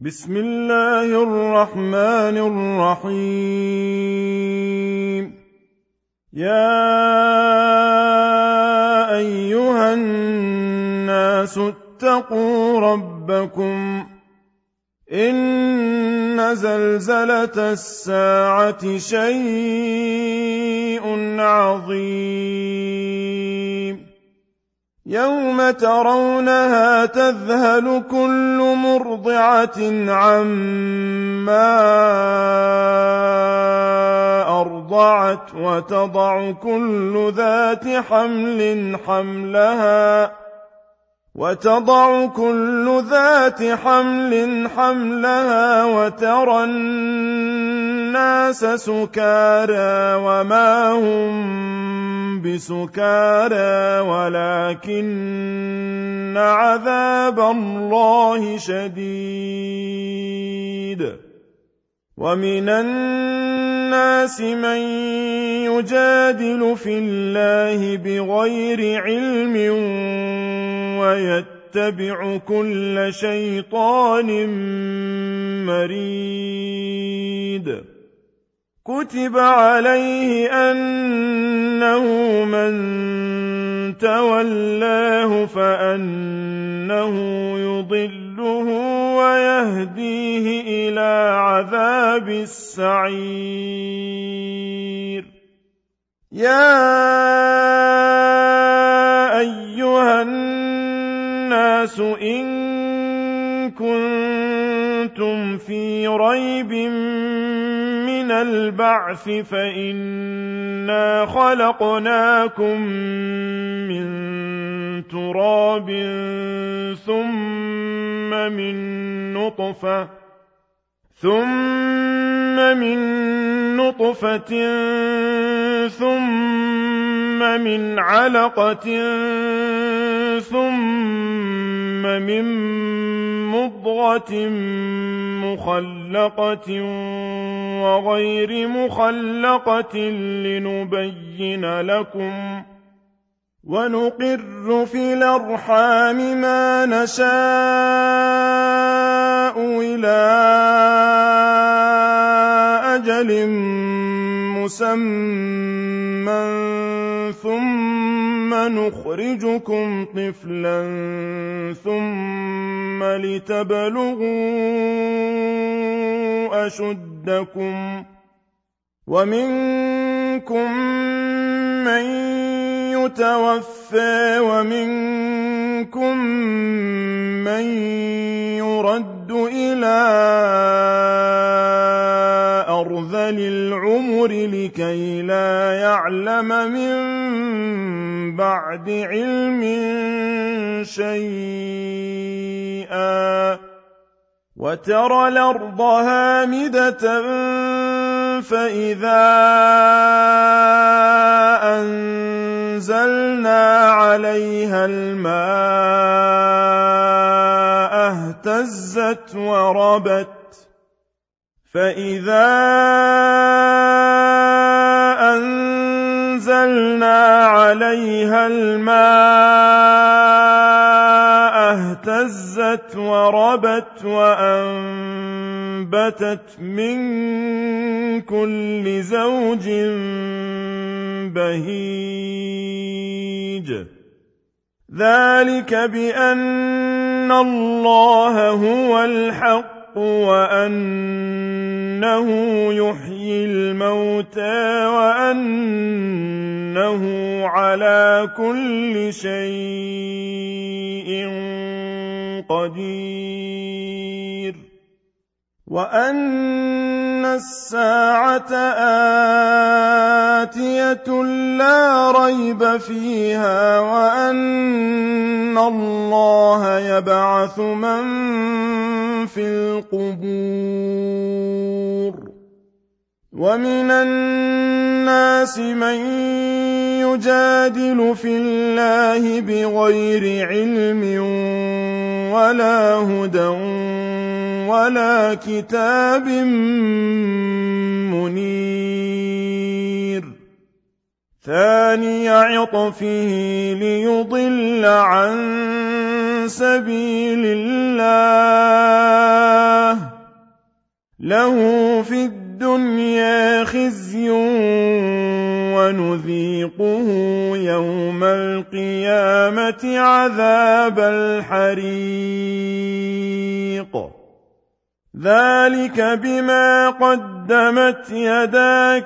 بسم الله الرحمن الرحيم. يا أيها الناس اتقوا ربكم إن زلزلة الساعة شيء عظيم يوم ترونها تذهل كل مرضعة عما أرضعت وتضع كل ذات حمل حملها وترى الناس سكارى وما هم بسكارى ولكن عذاب الله شديد. ومن الناس من يجادل في الله بغير علم ويتبع كل شيطان مريد. كتب عليه أنه من تولاه فأنه يضله ويهديه إلى عذاب السعير. يا أيها الناس إن كنتم في ريب من البعث فإنا خلقناكم من تراب ثم من نطفة ثم من علقة ثم من مضغة مخلقة وغير مخلقة لنبين لكم ونقر في الأرحام ما نشاء إلى أجل مسمى ثم نخرجكم طفلا ثم لتبلغوا أشدكم ومنكم من يتوفى ومنكم من يرد إلى أرذل العمر لكي لا يعلم من بعد علم شيئا. وترى الأرض هامدة فإذا أنزلنا عليها الماء اهتزت وربت وأنبتت من كل زوج بهيج. ذلك بأن الله هو الحق وأنه يحيي الموتى وأنه على كل شيء قدير. وأن الساعة آتية لا ريب فيها وأن الله يبعث من في القبور. ومن الناس من يجادل في الله بغير علم ولا هدى ولا كتاب منير. ثاني عطفه ليضل عن سبيل الله له في الدنيا خزي ونذيقه يوم القيامة عذاب الحريق ذلك بما قدمت يداك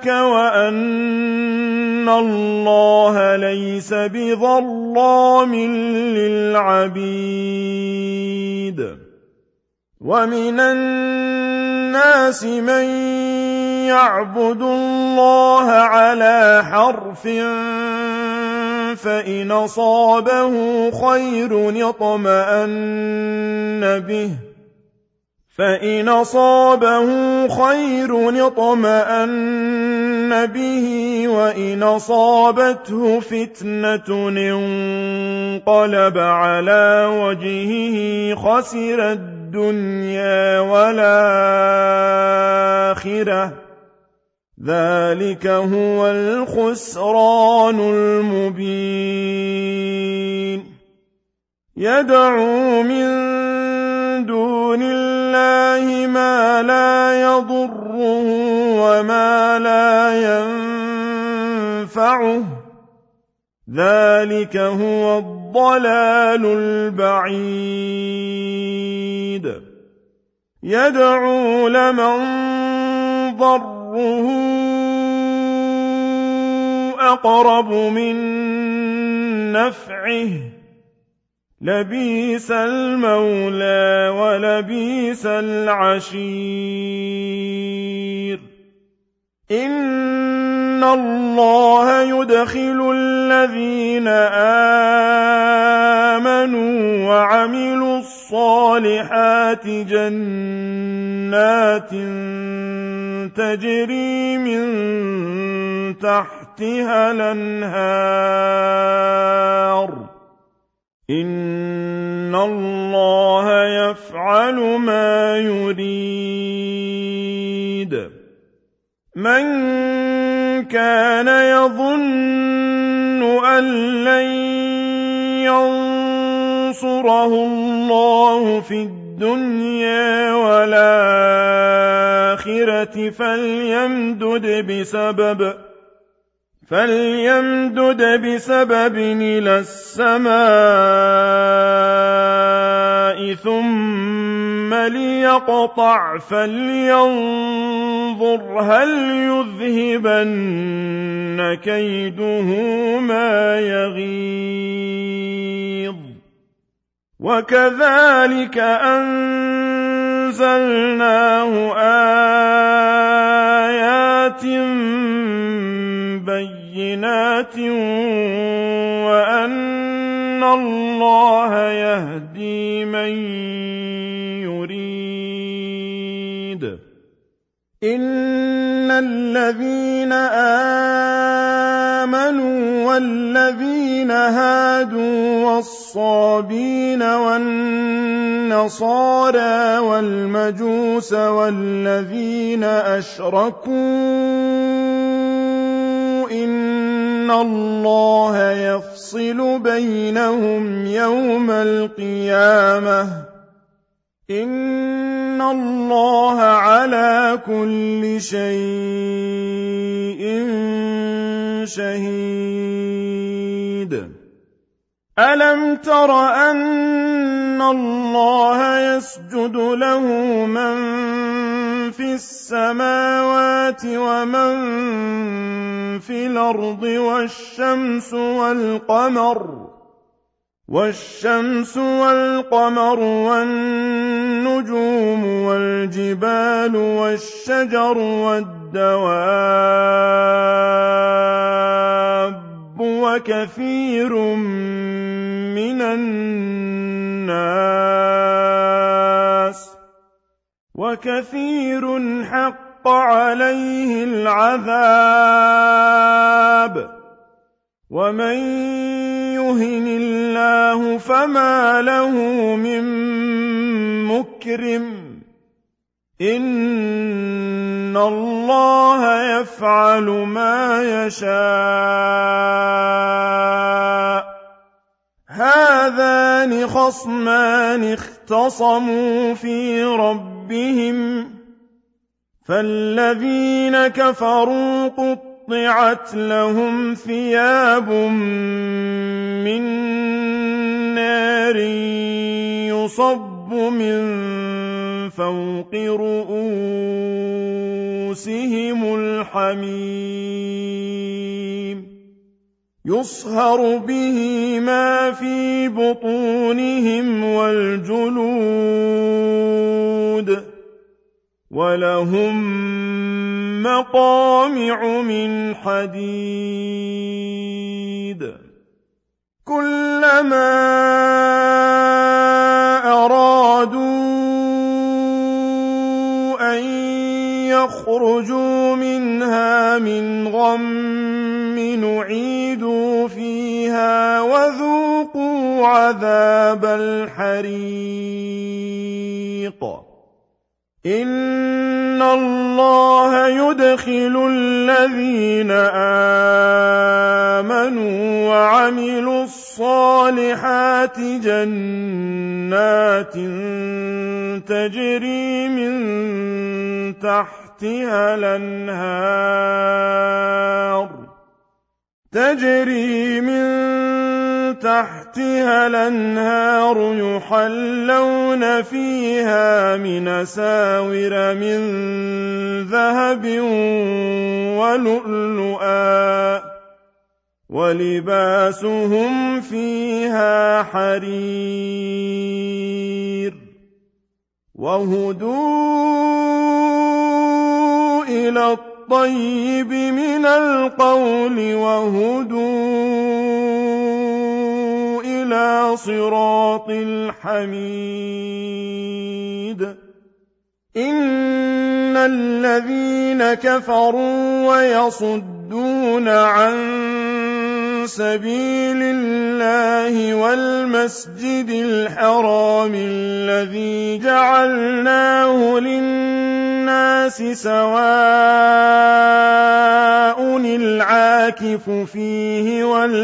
وأن الله ليس بظلام للعبيد ومن الناس من يعبد الله على حرف فإن أصابه خير اطمأن به وإن أصابته فتنة انقلب على وجهه خسر الدنيا والآخرة ذلك هو الخسران المبين يدعو من دون الله ما لا يضره وما لا ينفعه ذلك هو الضلال البعيد يدعو لمن ضره أقرب من نفعه لبئس المولى ولبئس العشير إن الله يدخل الذين آمنوا وعملوا الصالحات جنات تجري من تحتها الأنهار إن الله يفعل ما يريد من كان يظن أن لن ينصره الله في الدنيا والآخرة فليمدد بسبب إلى السماء ثم ليقطع فلينظر هل يذهبن كيده ما يغيظ وكذلك أنزلناه آيات بينات وأن الله يهدي من يريد إن الذين آمنوا والذين هادوا والصابين والنصارى والمجوس والذين أشركوا إن الله يفصل بينهم يوم القيامة إن الله على كل شيء شهيد ألم تر أن الله يسجد له من في السماوات ومن في الأرض والشمس والقمر والنجوم والجبال والشجر والدواب وكثير من الناس وكثير حق عليه العذاب ومن يهن الله فما له من مكرم إن الله يفعل ما يشاء هذان خصمان اختصموا في ربهم فالذين كفروا قطعت لهم ثياب من نار يصب من فوق رؤوسهم الحميم يصهر به ما في بطونهم والجلود ولهم مقامع من حديد كلما أرادوا أن يخرجوا منها من غم نعيدوا فيها وذوقوا عذاب الحريق إن الله يدخل الذين آمنوا وعملوا الصالحات جنات تجري من تحتها الأنهار يحلون فيها من أساور من ذهب ولؤلؤا ولباسهم فيها حرير وهدوا إلى الطيب من القول وهدوا إلى صراط الحميد إن الذين كفروا ويصدون عن سبيل الله والمسجد الحرام الذي جعلناه للناس سواء العاكف فيه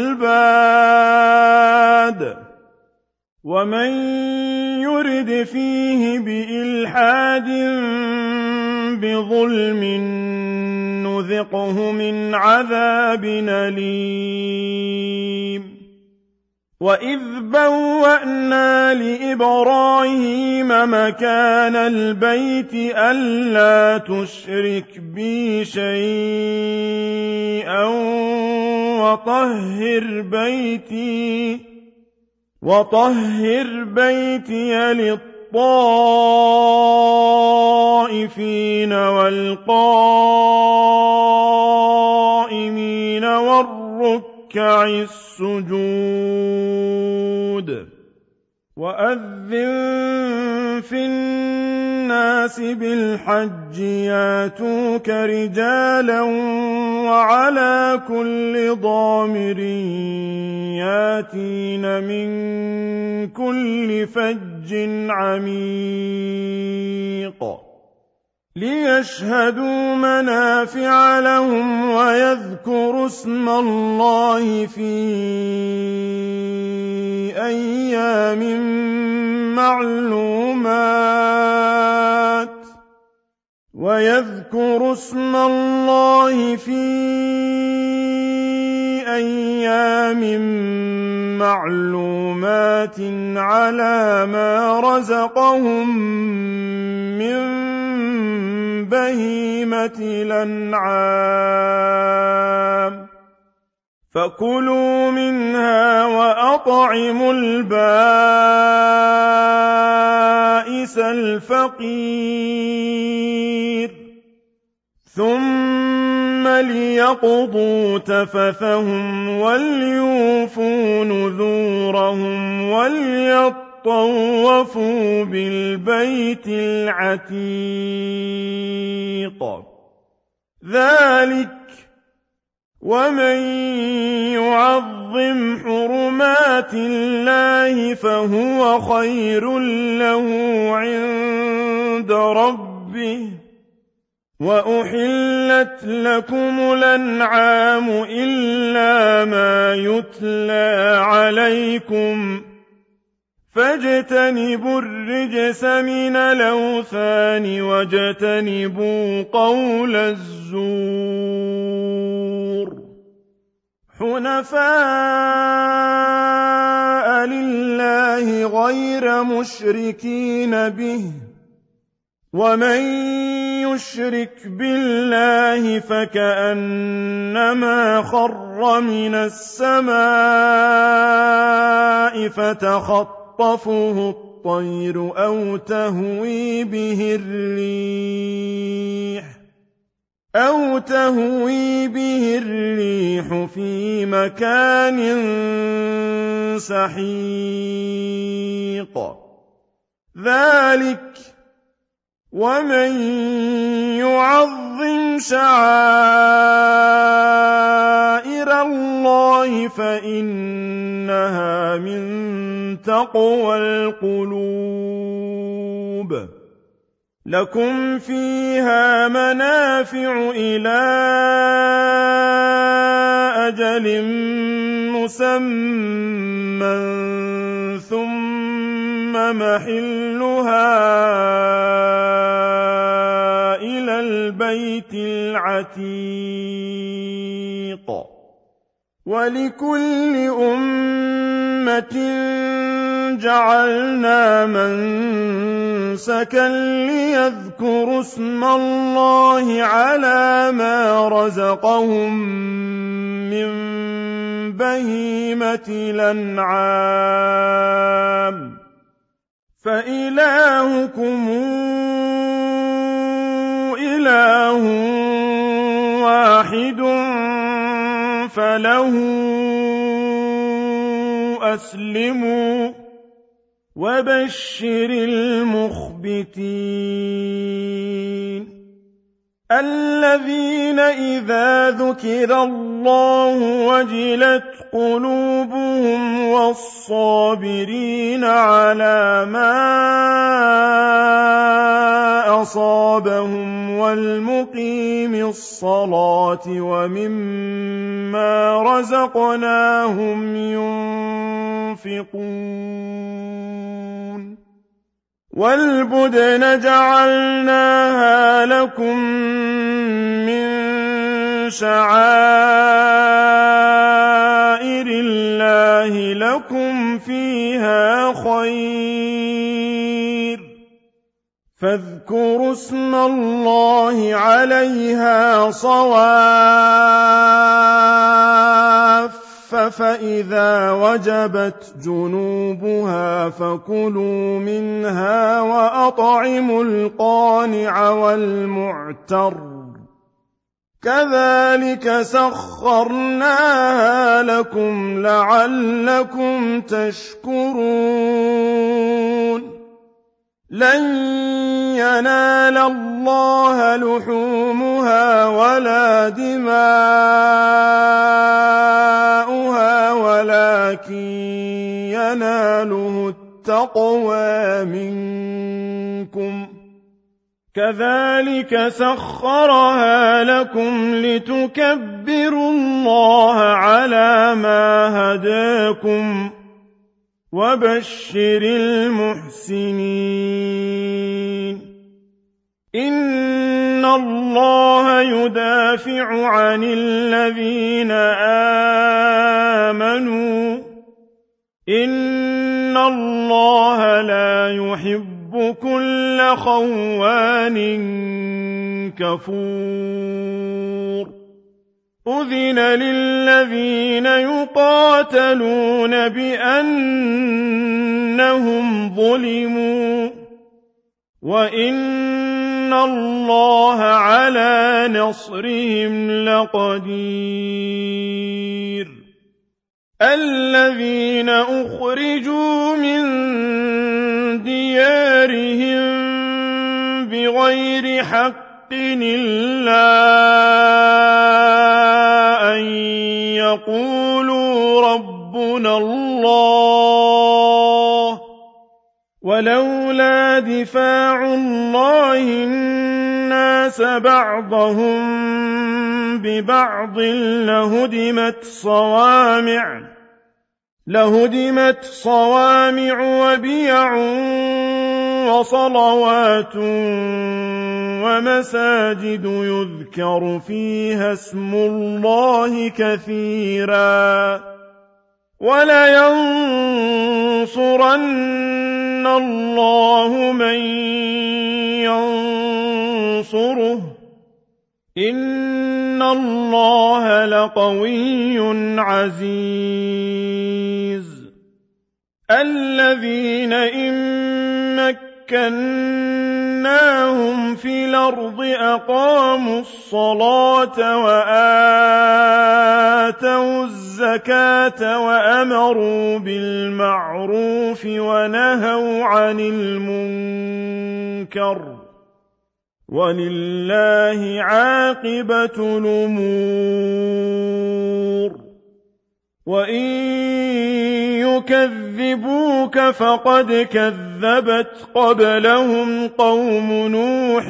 والباد ومن يرد فيه بإلحاد بظلم نذقه من عذاب أليم وإذ بوأنا لإبراهيم مكان البيت ألا تشرك بي شيئا وطهر بيتي للطائفين والقائمين والركع السجود وأذن في الناس بالحج ياتوك رجالا وعلى كل ضامر ياتين من كل فج عميق ليشهدوا منافع لهم ويذكروا اسم الله في أيام معلومات على ما رزقهم من بهيمة الأنعام فكلوا منها وأطعموا البائس الفقير ثم ليقضوا تفثهم وليوفوا نذورهم وليطوفوا بالبيت العتيق ذلك ومن يعظم حرمات الله فهو خير له عند ربه وأحلت لكم الأنعام إلا ما يتلى عليكم فاجتنبوا الرجس من الأوثان واجتنبوا قول الزور حنفاء لله غير مشركين به ومن يشرك بالله فكأنما خر من السماء فتخطفه الطير أو تهوي به الريح في مكان سحيق ذلك ومن يعظم شعائر الله فإنها من تقوى القلوب لكم فيها منافع إلى أجل مسمى ثم محلها إلى البيت العتيق ولكل أمة جعلنا منسكا ليذكروا اسم الله على ما رزقهم من بهيمة الأنعام فإلهكم إله واحد فله أسلموا وبشر المخبتين الذين إذا ذكر الله وجلت قلوبهم والصابرين على ما أصابهم والمقيم الصلاة ومما رزقناهم ينفقون والبدن جعلناها لكم من شعائر الله لكم فيها خير فاذكروا اسم الله عليها صواف فإذا وجبت جنوبها فكلوا منها وأطعموا القانع والمعتر كذلك سخرناها لكم لعلكم تشكرون لن ينال الله لحومها ولا دماؤها ولكن يناله التقوى منكم كذلك سخرها لكم لتكبروا الله على ما هداكم وبشر المحسنين إن الله يدافع عن الذين آمنوا إن الله لا يحب كل خوان كفور أذن للذين يقاتلون بأنهم ظلموا وإن الله على نصرهم لقدير الذين أخرجوا من ديارهم بغير حق إلا أن يقولوا ربنا الله ولولا دفاع الله الناس بعضهم ببعض لهدمت صوامع لهدمت صوامع وبيع وصلوات ومساجد يذكر فيها اسم الله كثيرا ولينصرن الله من ينصره إن الله لقوي عزيز الذين إن مكناهم في الأرض أقاموا الصلاة وآتوا الزكاة وأمروا بالمعروف ونهوا عن المنكر ولله عاقبة الأمور وإن يكذبوك فقد كذبت قبلهم قوم نوح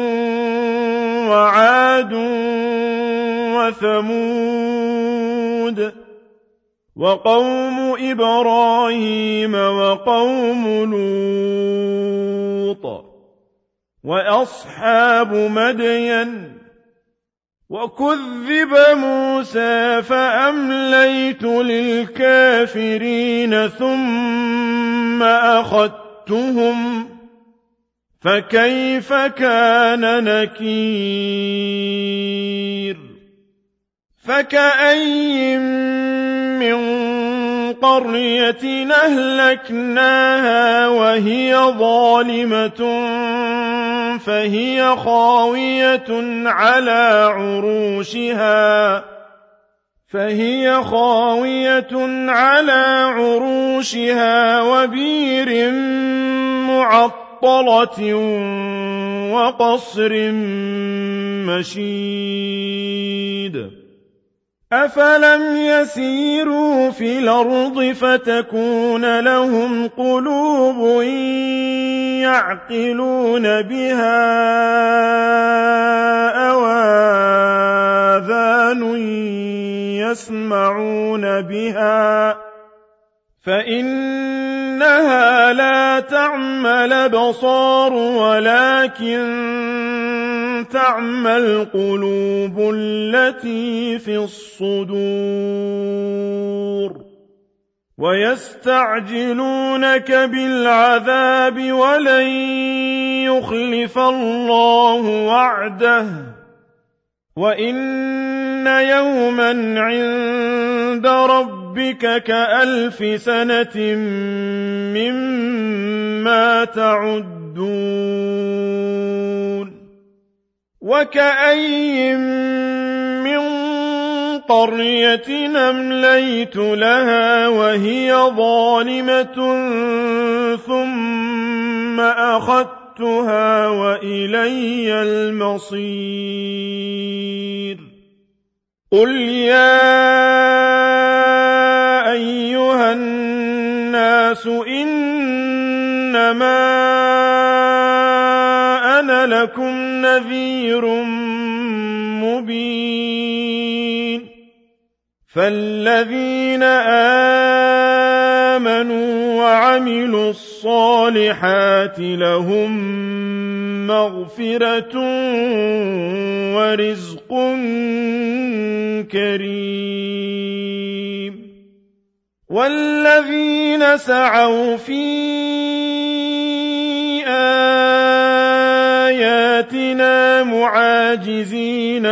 وعاد وثمود وقوم إبراهيم وقوم لوط وأصحاب مدين وكذب موسى فأمليت للكافرين ثم أخذتهم فكيف كان نكير فكأي من قرية أهلكناها وهي ظالمة فهي خاوية على عروشها وبير معطلة وقصر مشيد أفلم يسيروا في الأرض فتكون لهم قلوب يعقلون بها أو آذان يسمعون بها فإنها لا تعمى الأبصار ولكن تعمى القلوب التي في الصدور ويستعجلونك بالعذاب ولن يخلف الله وعده وإن يوما عند ربك كألف سنة مما تعدون وكأي من قرية أمليت لها وهي ظالمة ثم أخذتها وإلي المصير قل يا أيها الناس إنما أنا لكم نذير مبين فالذين آمنوا وعملوا الصالحات لهم مغفرة ورزق كريم والذين سعوا في آياتنا معاجزين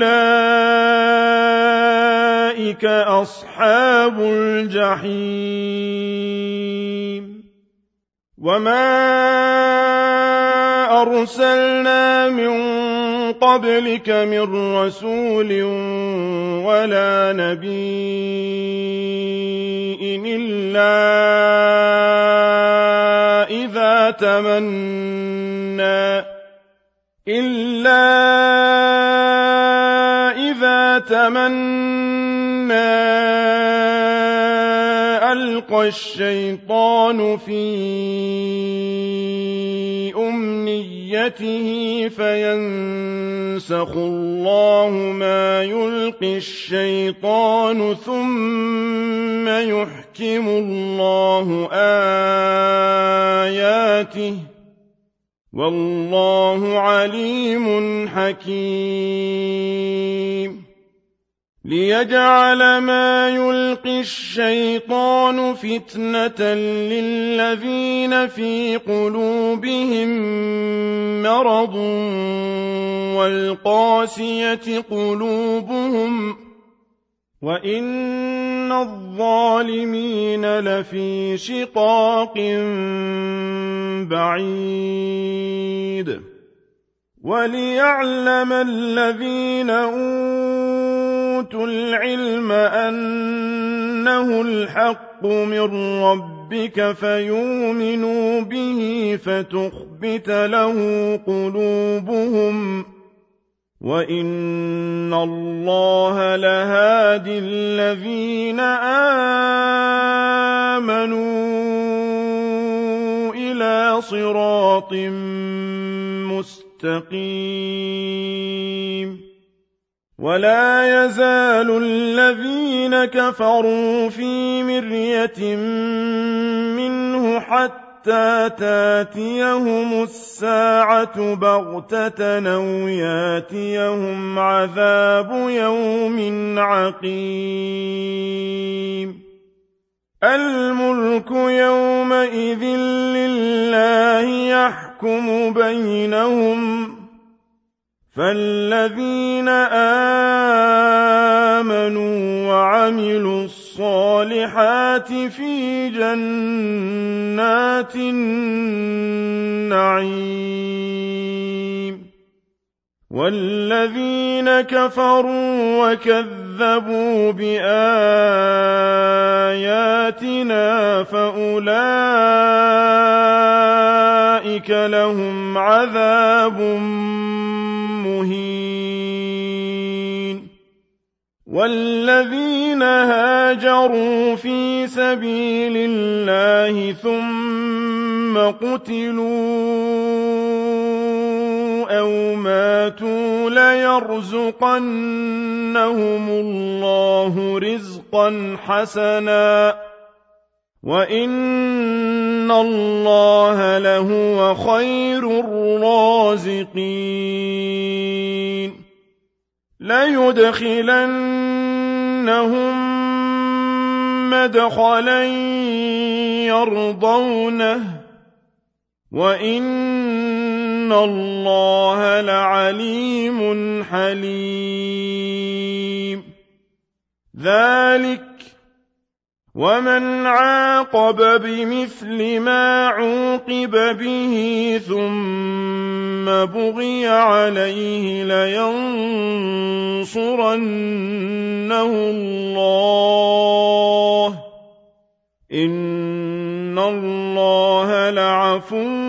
أولئك أصحاب الجحيم وما أرسلنا من قبلك من رسول ولا نبي إلا إذا تمنى ألقى الشيطان في أمنيته ذريته فينسخ الله ما يلقي الشيطان ثم يحكم الله آياته والله عليم حكيم ليجعل ما يلقي الشيطان فتنة للذين في قلوبهم مرض والقاسية قلوبهم وإن الظالمين لفي شقاق بعيد وليعلم الذين أوتوا العلم أنه الحق من ربك فيؤمنوا به فتخبت له قلوبهم وإن الله لهادي الذين آمنوا إلى صراط مستقيم ولا يزال الذين كفروا في مرية منه حتى تاتيهم الساعة بغتة أو ياتيهم عذاب يوم عقيم الملك يومئذ لله يحكم بينهم فالذين آمنوا وعملوا الصالحات في جنات النعيم والذين كفروا وكذبوا بآياتنا فأولئك لهم عذاب مهين والذين هاجروا في سبيل الله ثم قتلوا أو ماتوا ليرزقنهم الله رزقا حسنا وإن الله لهو خير الرازقين ليدخلنهم مدخلا يرضونه وإن الله لعليم حليم ذلك ومن عاقب بمثل ما عوقب به ثم بغي عليه لينصرنه الله إن الله لعفو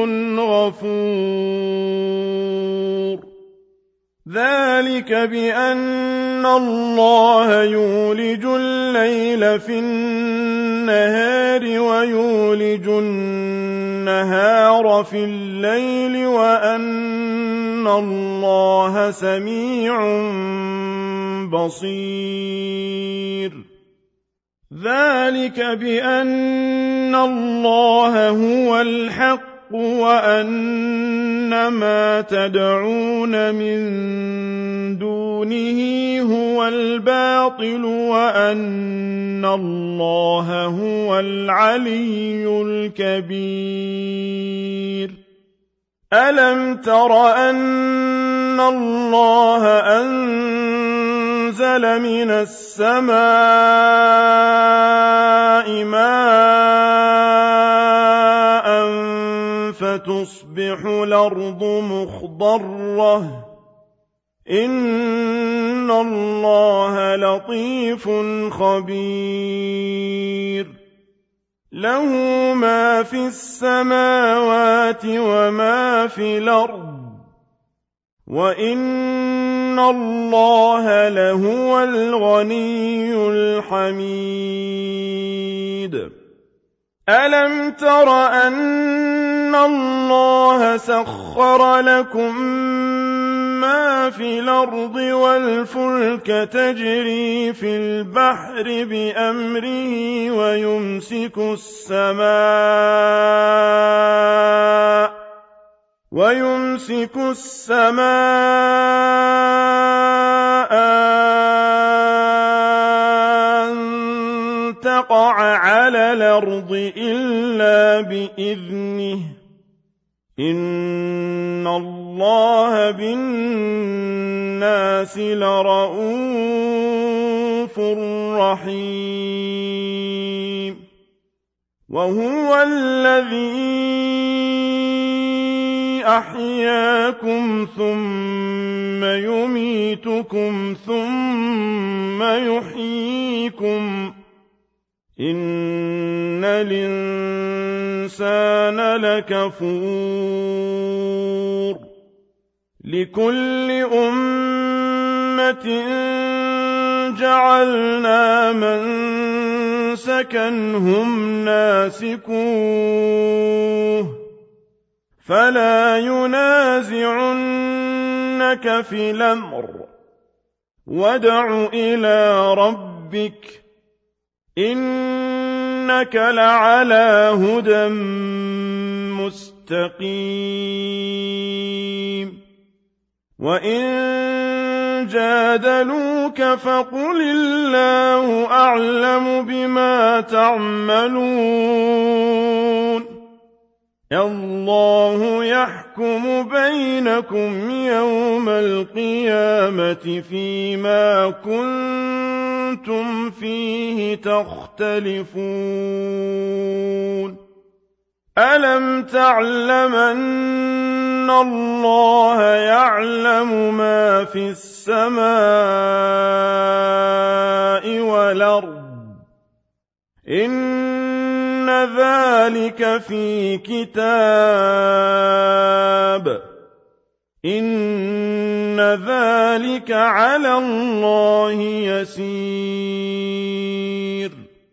غفور ذلك بأن الله يولج الليل في النهار ويولج النهار في الليل وأن الله سميع بصير ذلك بأن الله هو الحق وأن ما تدعون من دونه هو الباطل وأن الله هو العلي الكبير ألم تر أن الله أنزل من السماء ماء فتصبح الأرض مخضرة إن الله لطيف خبير له ما في السماوات وما في الأرض وإن الله لهو الغني الحميد ألم تر أن الله سخر لكم ما في الأرض والفلك تجري في البحر بأمره ويمسك السماء أن تقع على الأرض إلا بإذنه إن الله بالناس لرءوف رحيم وهو الذي أحياكم ثم يميتكم ثم يحييكم إن الإنسان لكفور لكل أمة جعلنا منسكا هم ناسكوه فلا ينازعنك في الأمر وادع إلى ربك إنك لعلى هدى مستقيم وإن جادلوك فقل الله أعلم بما تعملون الله يحكم بينكم يوم القيامة فيما كنتم فيه تختلفون ألم تعلم أن الله يعلم ما في السماء والأرض إن ذلك في كتاب إن ذلك على الله يسير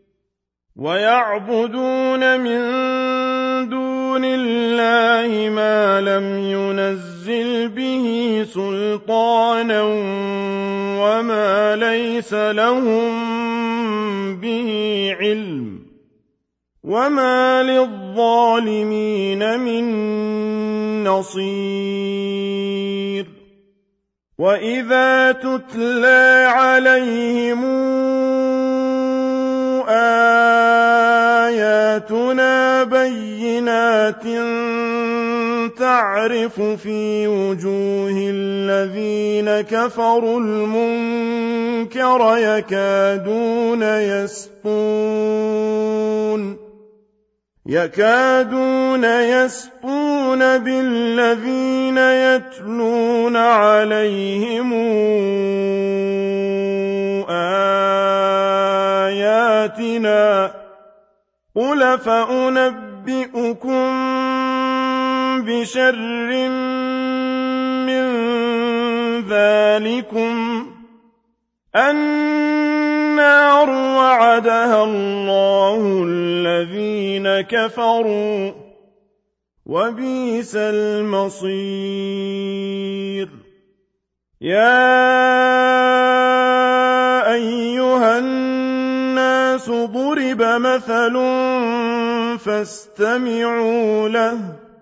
ويعبدون من دون الله ما لم ينزل به سلطانا وما ليس لهم به علم وما للظالمين من نصير وإذا تتلى عليهم آياتنا بينات تعرف في وجوه الذين كفروا المنكر يكادون يسطون بالذين يتلون عليهم آياتنا قل فأنبئكم بشر من ذلكم النار وعدها الله الذين كفروا وبئس المصير يا أيها الناس ضرب مثل فاستمعوا له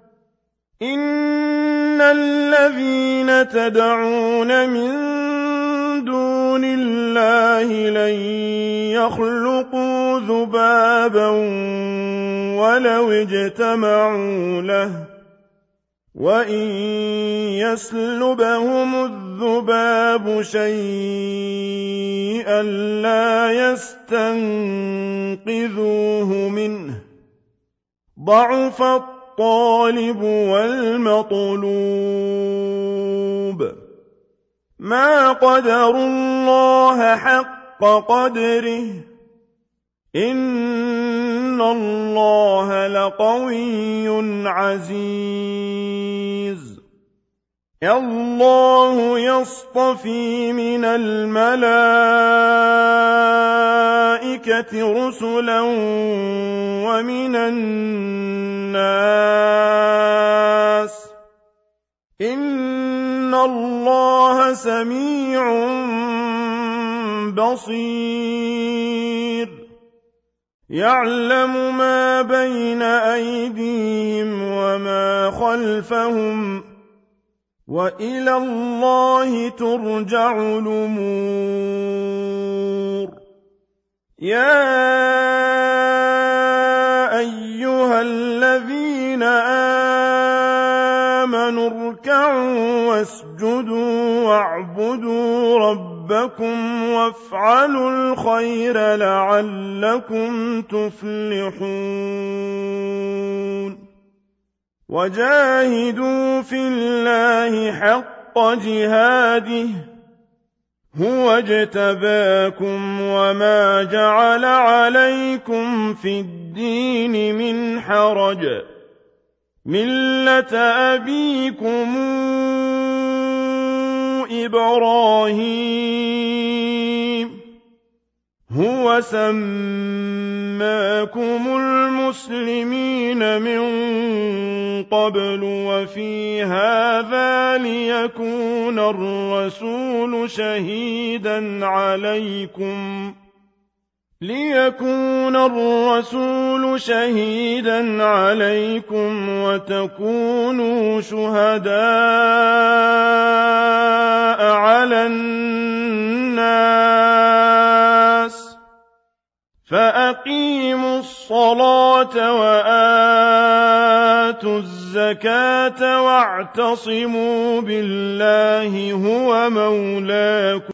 إن الذين تدعون من دون الله لن يخلقوا ذبابا ولو اجتمعوا له وإن يسلبهم الذباب شيئا لا يستنقذوه منه ضعف الطالب والمطلوب ما قدروا الله حق قدره إن الله لقوي عزيز الله يصطفي من الملائكة رسلا ومن الناس إن الله سميع بصير يعلم ما بين أيديهم وما خلفهم وإلى الله ترجع الأمور يا أيها الذين آمنوا اركعوا واسجدوا واعبدوا ربكم وافعلوا الخير لعلكم تفلحون وجاهدوا في الله حق جهاده هو اجتباكم وما جعل عليكم في الدين من حرج ملة أبيكم إبراهيم هو سماكم المسلمين من قبل وفي هذا ليكون الرسول شهيدا عليكم وتكونوا شهداء على الناس فأقيموا الصلاة وآتوا الزكاة واعتصموا بالله هو مولاكم